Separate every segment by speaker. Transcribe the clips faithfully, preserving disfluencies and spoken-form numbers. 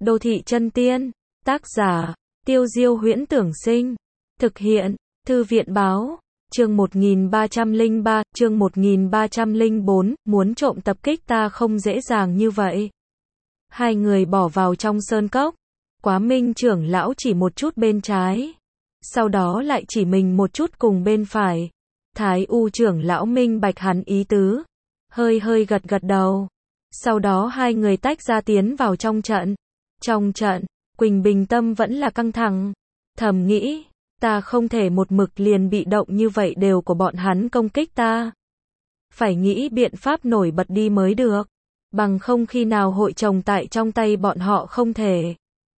Speaker 1: Đô thị chân tiên, tác giả, Tiêu Diêu Huyễn Tưởng Sinh, thực hiện, Thư viện báo, chương một nghìn ba trăm lẻ ba, chương một nghìn ba trăm lẻ bốn, muốn trộm tập kích ta không dễ dàng như vậy. Hai người bỏ vào trong sơn cốc, Quá Minh trưởng lão chỉ một chút bên trái, sau đó lại chỉ mình một chút cùng bên phải. Thái U trưởng lão minh bạch hắn ý tứ, hơi hơi gật gật đầu. Sau đó hai người tách ra tiến vào trong trận. Trong trận, Quỳnh Bình tâm vẫn là căng thẳng, thầm nghĩ, ta không thể một mực liền bị động như vậy đều của bọn hắn công kích ta. Phải nghĩ biện pháp nổi bật đi mới được, bằng không khi nào hội chồng tại trong tay bọn họ không thể.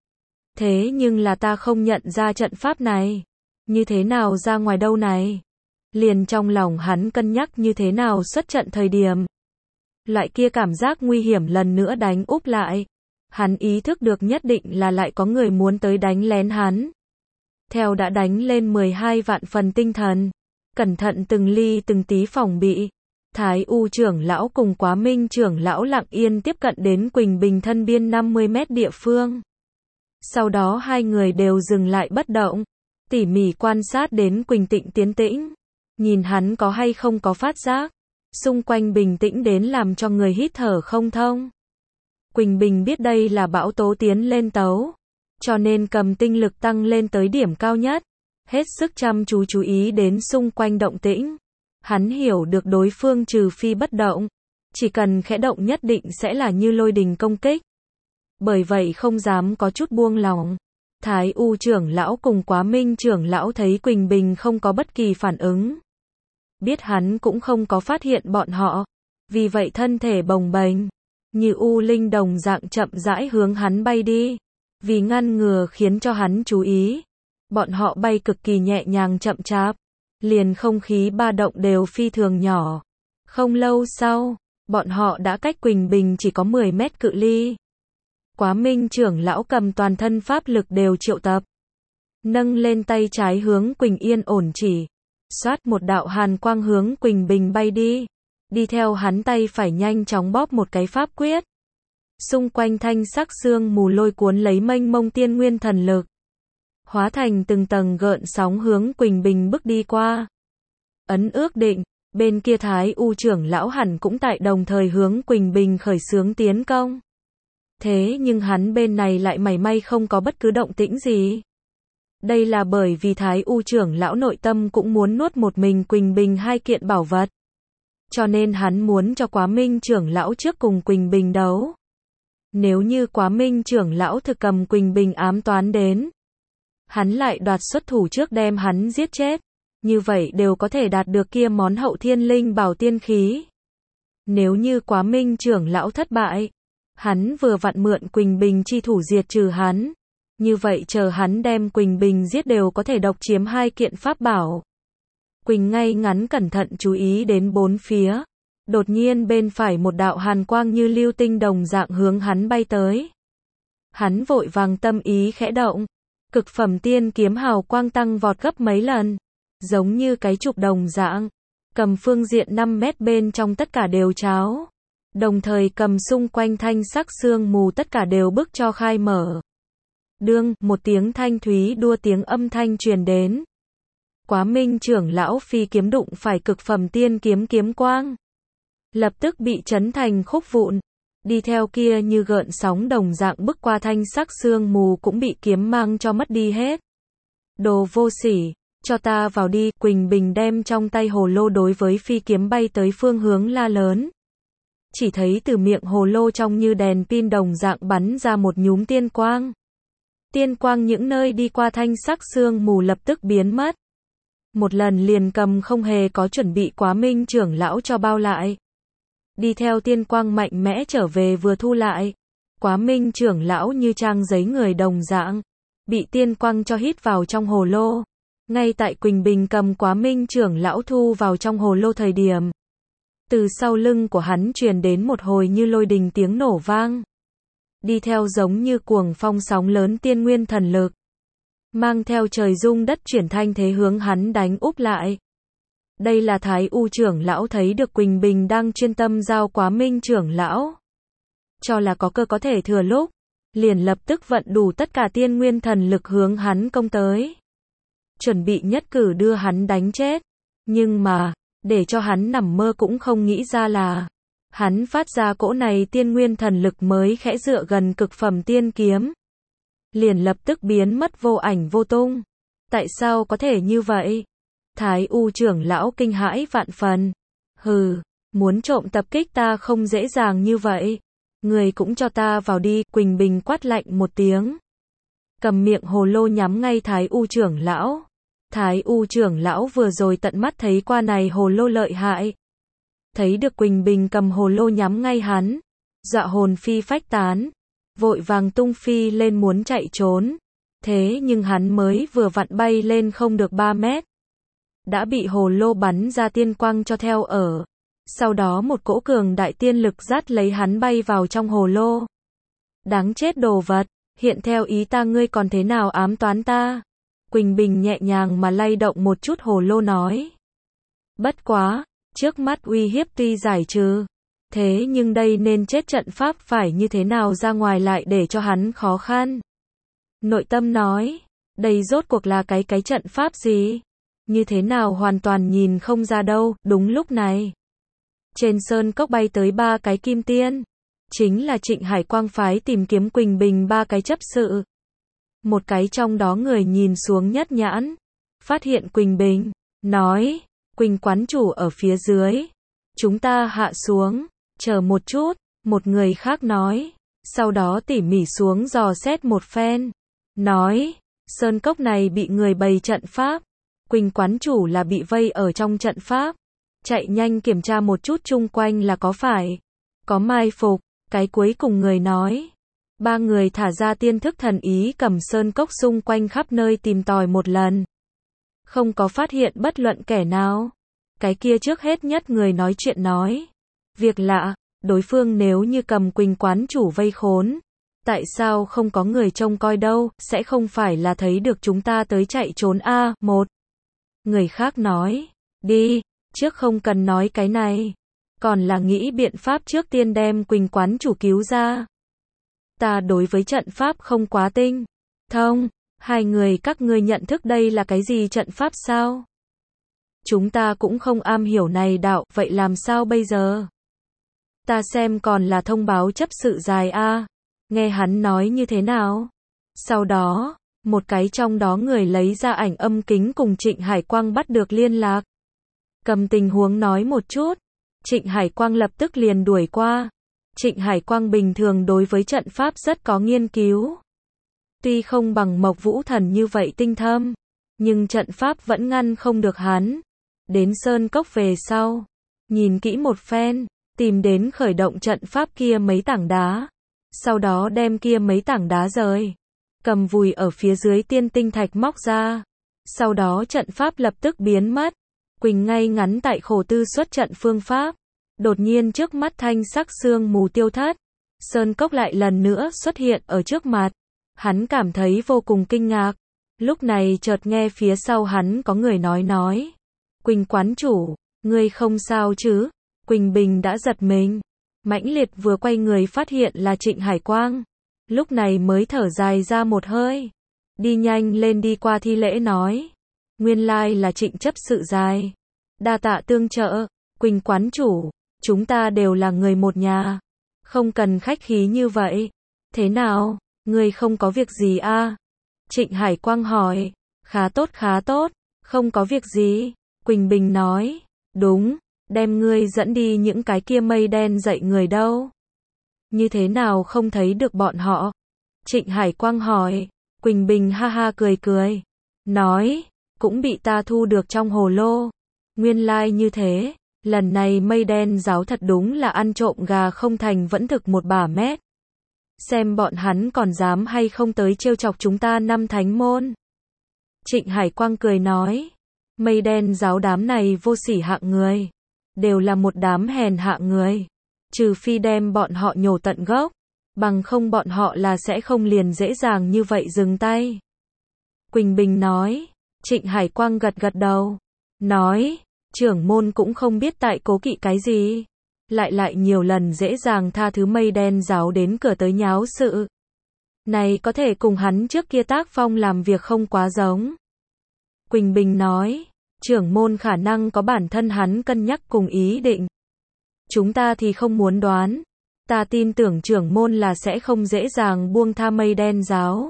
Speaker 1: Thế nhưng là ta không nhận ra trận pháp này, như thế nào ra ngoài đâu này. Liền trong lòng hắn cân nhắc như thế nào xuất trận thời điểm. Loại kia cảm giác nguy hiểm lần nữa đánh úp lại. Hắn ý thức được nhất định là lại có người muốn tới đánh lén hắn. Theo đã đánh lên mười hai vạn phần tinh thần, cẩn thận từng ly từng tí phòng bị. Thái U trưởng lão cùng Quá Minh trưởng lão lặng yên tiếp cận đến Quỳnh Bình thân biên năm mươi mét địa phương. Sau đó hai người đều dừng lại bất động, tỉ mỉ quan sát đến Quỳnh Tịnh tiến tĩnh, nhìn hắn có hay không có phát giác. Xung quanh bình tĩnh đến làm cho người hít thở không thông. Quỳnh Bình biết đây là bão tố tiến lên tấu, cho nên cầm tinh lực tăng lên tới điểm cao nhất, hết sức chăm chú chú ý đến xung quanh động tĩnh. Hắn hiểu được đối phương trừ phi bất động, chỉ cần khẽ động nhất định sẽ là như lôi đình công kích. Bởi vậy không dám có chút buông lỏng. Thái U trưởng lão cùng Quá Minh trưởng lão thấy Quỳnh Bình không có bất kỳ phản ứng, biết hắn cũng không có phát hiện bọn họ, vì vậy thân thể bồng bềnh, như u linh đồng dạng chậm rãi hướng hắn bay đi. Vì ngăn ngừa khiến cho hắn chú ý, bọn họ bay cực kỳ nhẹ nhàng chậm chạp, liền không khí ba động đều phi thường nhỏ. Không lâu sau, bọn họ đã cách Quỳnh Bình chỉ có mười mét cự ly. Quá Minh trưởng lão cầm toàn thân pháp lực đều triệu tập, nâng lên tay trái hướng Quỳnh Yên ổn chỉ. Xoát một đạo hàn quang hướng Quỳnh Bình bay đi. Đi theo hắn tay phải nhanh chóng bóp một cái pháp quyết. Xung quanh thanh sắc sương mù lôi cuốn lấy mênh mông tiên nguyên thần lực, hóa thành từng tầng gợn sóng hướng Quỳnh Bình bước đi qua. Ấn ước định, bên kia Thái U trưởng lão hẳn cũng tại đồng thời hướng Quỳnh Bình khởi xướng tiến công. Thế nhưng hắn bên này lại mảy may không có bất cứ động tĩnh gì. Đây là bởi vì Thái U trưởng lão nội tâm cũng muốn nuốt một mình Quỳnh Bình hai kiện bảo vật. Cho nên hắn muốn cho Quá Minh trưởng lão trước cùng Quỳnh Bình đấu. Nếu như Quá Minh trưởng lão thực cầm Quỳnh Bình ám toán đến, hắn lại đoạt xuất thủ trước đem hắn giết chết. Như vậy đều có thể đạt được kia món hậu thiên linh bảo tiên khí. Nếu như Quá Minh trưởng lão thất bại, hắn vừa vặn mượn Quỳnh Bình chi thủ diệt trừ hắn. Như vậy chờ hắn đem Quỳnh Bình giết đều có thể độc chiếm hai kiện pháp bảo. Quỳnh ngay ngắn cẩn thận chú ý đến bốn phía. Đột nhiên bên phải một đạo hàn quang như lưu tinh đồng dạng hướng hắn bay tới. Hắn vội vàng tâm ý khẽ động. Cực phẩm tiên kiếm hào quang tăng vọt gấp mấy lần. Giống như cái trục đồng dạng. Cầm phương diện năm mét bên trong tất cả đều cháo. Đồng thời cầm xung quanh thanh sắc sương mù tất cả đều bức cho khai mở. Đương, một tiếng thanh thúy đua tiếng âm thanh truyền đến. Quá Minh trưởng lão phi kiếm đụng phải cực phẩm tiên kiếm kiếm quang, lập tức bị chấn thành khúc vụn. Đi theo kia như gợn sóng đồng dạng bức qua thanh sắc sương mù cũng bị kiếm mang cho mất đi hết. Đồ vô sỉ, cho ta vào đi. Quỳnh Bình đem trong tay hồ lô đối với phi kiếm bay tới phương hướng la lớn. Chỉ thấy từ miệng hồ lô trong như đèn pin đồng dạng bắn ra một nhúm tiên quang. Tiên quang những nơi đi qua thanh sắc sương mù lập tức biến mất. Một lần liền cầm không hề có chuẩn bị Quá Minh trưởng lão cho bao lại. Đi theo tiên quang mạnh mẽ trở về vừa thu lại. Quá Minh trưởng lão như trang giấy người đồng dạng, bị tiên quang cho hít vào trong hồ lô. Ngay tại Quỳnh Bình cầm Quá Minh trưởng lão thu vào trong hồ lô thời điểm, từ sau lưng của hắn truyền đến một hồi như lôi đình tiếng nổ vang. Đi theo giống như cuồng phong sóng lớn tiên nguyên thần lực, mang theo trời rung đất chuyển thanh thế hướng hắn đánh úp lại. Đây là Thái U trưởng lão thấy được Quỳnh Bình đang chuyên tâm giao Quá Minh trưởng lão, cho là có cơ có thể thừa lúc, liền lập tức vận đủ tất cả tiên nguyên thần lực hướng hắn công tới. Chuẩn bị nhất cử đưa hắn đánh chết. Nhưng mà, để cho hắn nằm mơ cũng không nghĩ ra là, hắn phát ra cỗ này tiên nguyên thần lực mới khẽ dựa gần cực phẩm tiên kiếm. Liền lập tức biến mất vô ảnh vô tung. Tại sao có thể như vậy? Thái U trưởng lão kinh hãi vạn phần. Hừ, muốn trộm tập kích ta không dễ dàng như vậy. Người cũng cho ta vào đi, Quỳnh Bình quát lạnh một tiếng. Cầm miệng hồ lô nhắm ngay Thái U trưởng lão. Thái U trưởng lão vừa rồi tận mắt thấy qua này hồ lô lợi hại. Thấy được Quỳnh Bình cầm hồ lô nhắm ngay hắn. Dọa hồn phi phách tán. Vội vàng tung phi lên muốn chạy trốn. Thế nhưng hắn mới vừa vặn bay lên không được ba mét. Đã bị hồ lô bắn ra tiên quang cho theo ở. Sau đó một cỗ cường đại tiên lực dắt lấy hắn bay vào trong hồ lô. Đáng chết đồ vật, hiện theo ý ta ngươi còn thế nào ám toán ta? Quỳnh Bình nhẹ nhàng mà lay động một chút hồ lô nói. Bất quá, trước mắt uy hiếp tuy giải trừ. Thế nhưng đây nên chết trận pháp phải như thế nào ra ngoài lại để cho hắn khó khăn. Nội tâm nói, đây rốt cuộc là cái cái trận pháp gì? Như thế nào hoàn toàn nhìn không ra đâu, đúng lúc này. Trên sơn cốc bay tới ba cái kim tiên. Chính là Trịnh Hải Quang phái tìm kiếm Quỳnh Bình ba cái chấp sự. Một cái trong đó người nhìn xuống nhất nhãn. Phát hiện Quỳnh Bình. Nói, Quỳnh quán chủ ở phía dưới. Chúng ta hạ xuống. Chờ một chút. Một người khác nói. Sau đó tỉ mỉ xuống dò xét một phen. Nói, sơn cốc này bị người bày trận pháp. Quỳnh quán chủ là bị vây ở trong trận pháp. Chạy nhanh kiểm tra một chút chung quanh là có phải có mai phục. Cái cuối cùng người nói. Ba người thả ra tiên thức thần ý cầm sơn cốc xung quanh khắp nơi tìm tòi một lần. Không có phát hiện bất luận kẻ nào. Cái kia trước hết nhất người nói chuyện nói. Việc lạ, đối phương nếu như cầm Quỳnh quán chủ vây khốn. Tại sao không có người trông coi đâu, sẽ không phải là thấy được chúng ta tới chạy trốn a à, một. Người khác nói. Đi, trước không cần nói cái này. Còn là nghĩ biện pháp trước tiên đem Quỳnh quán chủ cứu ra. Ta đối với trận pháp không quá tinh thông. Hai người các ngươi nhận thức đây là cái gì trận pháp sao? Chúng ta cũng không am hiểu này đạo, vậy làm sao bây giờ? Ta xem còn là thông báo chấp sự dài a. À. Nghe hắn nói như thế nào? Sau đó, một cái trong đó người lấy ra ảnh âm kính cùng Trịnh Hải Quang bắt được liên lạc. Cầm tình huống nói một chút. Trịnh Hải Quang lập tức liền đuổi qua. Trịnh Hải Quang bình thường đối với trận pháp rất có nghiên cứu. Tuy không bằng Mộc Vũ Thần như vậy tinh thâm, nhưng trận pháp vẫn ngăn không được hắn. Đến sơn cốc về sau, nhìn kỹ một phen, tìm đến khởi động trận pháp kia mấy tảng đá. Sau đó đem kia mấy tảng đá rời. Cầm vùi ở phía dưới tiên tinh thạch móc ra. Sau đó trận pháp lập tức biến mất. Quỳnh ngay ngắn tại khổ tư xuất trận phương pháp. Đột nhiên trước mắt thanh sắc sương mù tiêu thất. Sơn cốc lại lần nữa xuất hiện ở trước mặt. Hắn cảm thấy vô cùng kinh ngạc. Lúc này chợt nghe phía sau hắn có người nói nói. Quỳnh quán chủ, ngươi không sao chứ? Quỳnh Bình đã giật mình. Mãnh liệt vừa quay người phát hiện là Trịnh Hải Quang. Lúc này mới thở dài ra một hơi. Đi nhanh lên đi qua thi lễ nói. Nguyên lai là Trịnh chấp sự dài. Đa tạ tương trợ, Quỳnh quán chủ, chúng ta đều là người một nhà. Không cần khách khí như vậy. Thế nào, ngươi không có việc gì a? À? Trịnh Hải Quang hỏi. Khá tốt khá tốt, không có việc gì. Quỳnh Bình nói. Đúng, đem ngươi dẫn đi những cái kia mây đen dậy người đâu. Như thế nào không thấy được bọn họ? Trịnh Hải Quang hỏi. Quỳnh Bình ha ha cười cười. Nói, cũng bị ta thu được trong hồ lô. Nguyên lai like như thế, lần này mây đen giáo thật đúng là ăn trộm gà không thành vẫn thực một bả mét. Xem bọn hắn còn dám hay không tới trêu chọc chúng ta năm thánh môn. Trịnh Hải Quang cười nói, mây đen giáo đám này vô sỉ hạng người. Đều là một đám hèn hạ người. Trừ phi đem bọn họ nhổ tận gốc. Bằng không bọn họ là sẽ không liền dễ dàng như vậy dừng tay. Quỳnh Bình nói. Trịnh Hải Quang gật gật đầu. Nói, trưởng môn cũng không biết tại cố kỵ cái gì. Lại lại nhiều lần dễ dàng tha thứ mây đen giáo đến cửa tới nháo sự. này có thể cùng hắn trước kia tác phong làm việc không quá giống. Quỳnh Bình nói, trưởng môn khả năng có bản thân hắn cân nhắc cùng ý định. Chúng ta thì không muốn đoán. Ta tin tưởng trưởng môn là sẽ không dễ dàng buông tha mây đen giáo.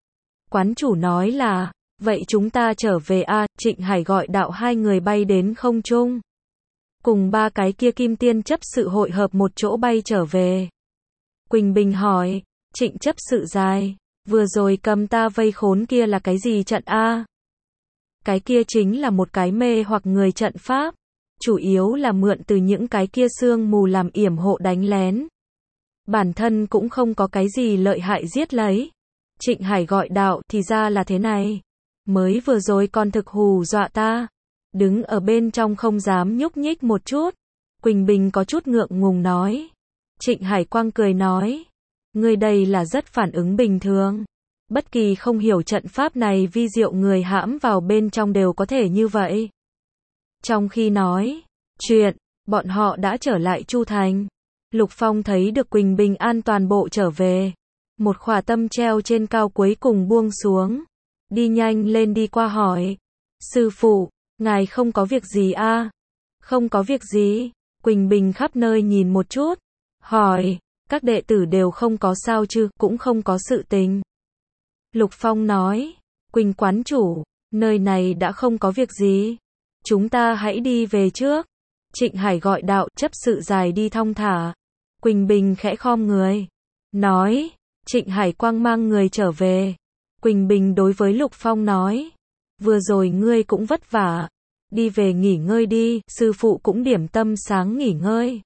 Speaker 1: Quán chủ nói là, vậy chúng ta trở về a. Trịnh Hải gọi đạo hai người bay đến không trung. Cùng ba cái kia kim tiên chấp sự hội hợp một chỗ bay trở về. Quỳnh Bình hỏi, Trịnh chấp sự dài, vừa rồi cầm ta vây khốn kia là cái gì trận a? Cái kia chính là một cái mê hoặc người trận pháp, chủ yếu là mượn từ những cái kia sương mù làm yểm hộ đánh lén. Bản thân cũng không có cái gì lợi hại giết lấy. Trịnh Hải gọi đạo, thì ra là thế này. Mới vừa rồi còn thực hù dọa ta. Đứng ở bên trong không dám nhúc nhích một chút. Quỳnh Bình có chút ngượng ngùng nói. Trịnh Hải Quang cười nói. Người đây là rất phản ứng bình thường. Bất kỳ không hiểu trận pháp này vi diệu người hãm vào bên trong đều có thể như vậy. Trong khi nói chuyện, bọn họ đã trở lại Chu Thành. Lục Phong thấy được Quỳnh Bình an toàn bộ trở về. Một khỏa tâm treo trên cao cuối cùng buông xuống. Đi nhanh lên đi qua hỏi. Sư phụ, ngài không có việc gì a? À? Không có việc gì. Quỳnh Bình khắp nơi nhìn một chút. Hỏi, các đệ tử đều không có sao chứ, cũng không có sự tình. Lục Phong nói, Quỳnh quán chủ, nơi này đã không có việc gì. Chúng ta hãy đi về trước. Trịnh Hải gọi đạo, chấp sự dài đi thong thả. Quỳnh Bình khẽ khom người. Nói, Trịnh Hải Quang mang người trở về. Quỳnh Bình đối với Lục Phong nói. Vừa rồi ngươi cũng vất vả. Đi về nghỉ ngơi đi, sư phụ cũng điểm tâm sáng nghỉ ngơi.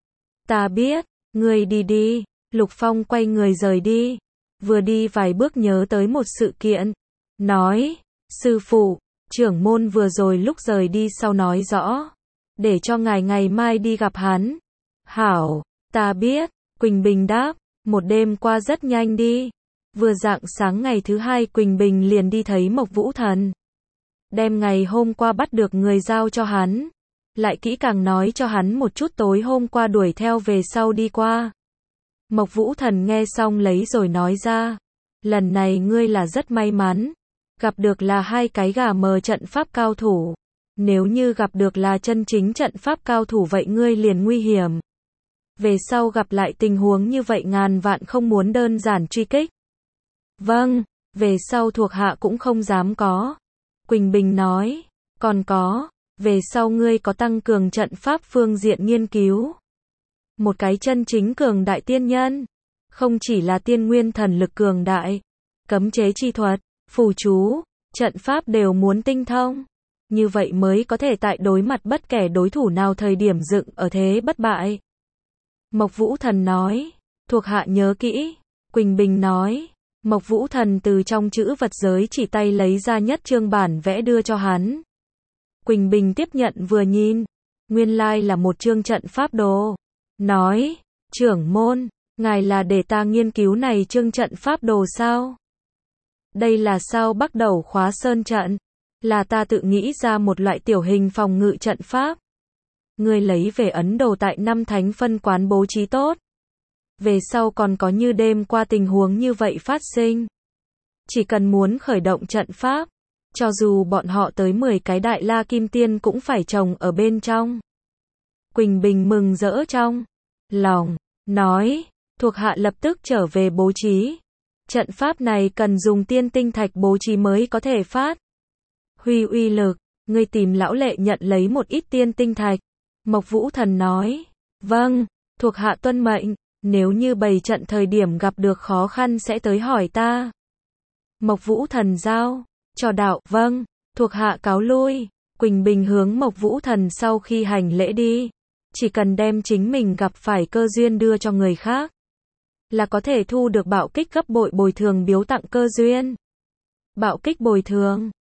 Speaker 1: Ta biết, ngươi đi đi. Lục Phong quay người rời đi. Vừa đi vài bước nhớ tới một sự kiện. Nói, sư phụ, trưởng môn vừa rồi lúc rời đi sau nói rõ. Để cho ngài ngày mai đi gặp hắn. Hảo, ta biết. Quỳnh Bình đáp. Một đêm qua rất nhanh đi. Vừa rạng sáng ngày thứ hai Quỳnh Bình liền đi thấy Mộc Vũ Thần. Đem ngày hôm qua bắt được người giao cho hắn. Lại kỹ càng nói cho hắn một chút tối hôm qua đuổi theo về sau đi qua. Mộc Vũ Thần nghe xong lấy rồi nói ra. Lần này ngươi là rất may mắn. Gặp được là hai cái gà mờ trận pháp cao thủ. Nếu như gặp được là chân chính trận pháp cao thủ vậy ngươi liền nguy hiểm. Về sau gặp lại tình huống như vậy ngàn vạn không muốn đơn giản truy kích. Vâng, về sau thuộc hạ cũng không dám có. Quỳnh Bình nói, còn có, về sau ngươi có tăng cường trận pháp phương diện nghiên cứu. Một cái chân chính cường đại tiên nhân, không chỉ là tiên nguyên thần lực cường đại, cấm chế chi thuật, phù chú, trận pháp đều muốn tinh thông. Như vậy mới có thể tại đối mặt bất kể đối thủ nào thời điểm dựng ở thế bất bại. Mộc Vũ Thần nói, thuộc hạ nhớ kỹ. Quỳnh Bình nói, Mộc Vũ Thần từ trong chữ vật giới chỉ tay lấy ra nhất chương bản vẽ đưa cho hắn. Quỳnh Bình tiếp nhận vừa nhìn, nguyên lai là một chương trận pháp đồ. Nói, trưởng môn, ngài là để ta nghiên cứu này chương trận pháp đồ sao? Đây là sao bắt đầu khóa sơn trận? Là ta tự nghĩ ra một loại tiểu hình phòng ngự trận pháp. Ngươi lấy về Ấn Độ tại năm thánh phân quán bố trí tốt. Về sau còn có như đêm qua tình huống như vậy phát sinh. Chỉ cần muốn khởi động trận pháp, cho dù bọn họ tới mười cái đại la kim tiên cũng phải trồng ở bên trong. Quỳnh Bình mừng rỡ trong lòng, nói, thuộc hạ lập tức trở về bố trí. Trận pháp này cần dùng tiên tinh thạch bố trí mới có thể phát huy uy lực, ngươi tìm lão lệ nhận lấy một ít tiên tinh thạch. Mộc Vũ Thần nói, vâng, thuộc hạ tuân mệnh, nếu như bày trận thời điểm gặp được khó khăn sẽ tới hỏi ta. Mộc Vũ Thần giao, cho đạo, vâng, thuộc hạ cáo lui. Quỳnh Bình hướng Mộc Vũ Thần sau khi hành lễ đi, chỉ cần đem chính mình gặp phải cơ duyên đưa cho người khác, là có thể thu được bạo kích gấp bội bồi thường biếu tặng cơ duyên. Bạo kích bồi thường.